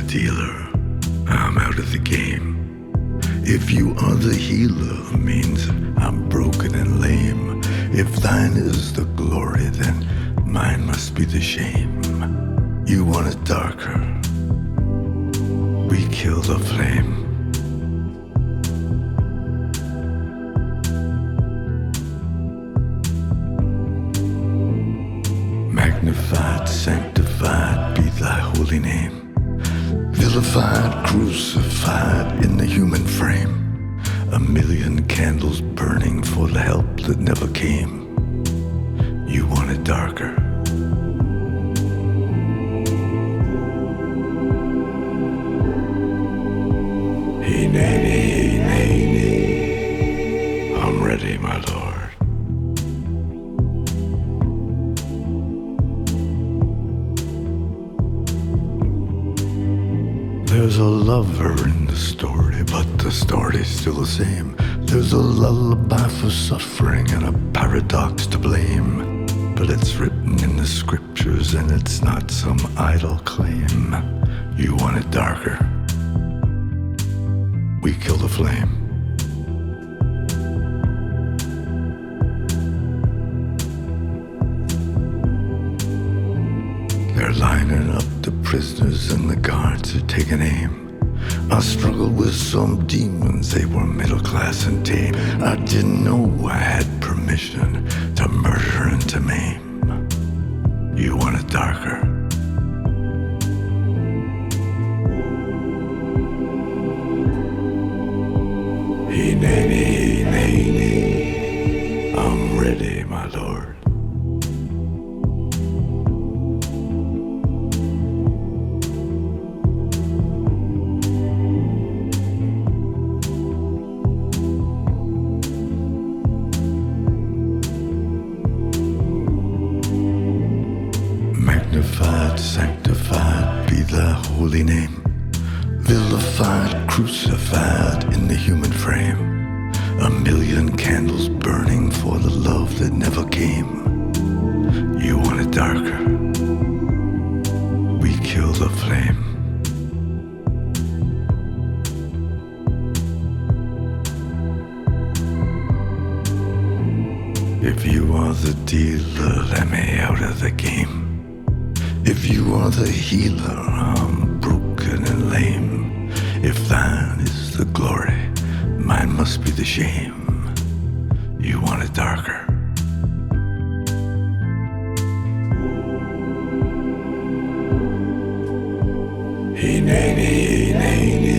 dealer, I'm out of the game. If you are the healer, means I'm broken and lame. If thine is the glory, then mine must be the shame. You want it darker, we kill the flame. Magnified, sanctified be thy holy name. Vilified, crucified in the human frame. A million candles burning for the help that never came. You want it darker. Hey, nay, nay, nay, nay. I'm ready, my lord. There's a lover in the story, but the story's still the same. There's a lullaby for suffering and a paradox to blame. But it's written in the scriptures and it's not some idle claim. You want it darker, we kill the flame. They're lining up the prisoners and the guards are taking aim. I struggled with some demons, they were middle class and tame. I didn't know I had permission to murder and to maim. You want it darker, hey, nay, nay, nay, nay. I'm ready, my lord. Magnified, sanctified be thy holy name. Vilified, crucified in the human frame. A million candles burning for the love that never came. You want it darker, we kill the flame. If you are the dealer, let me out of the game. If you are the healer, I'm broken and lame. If thine is the glory, mine must be the shame. You want it darker, hey, nay, nay, nay, nay.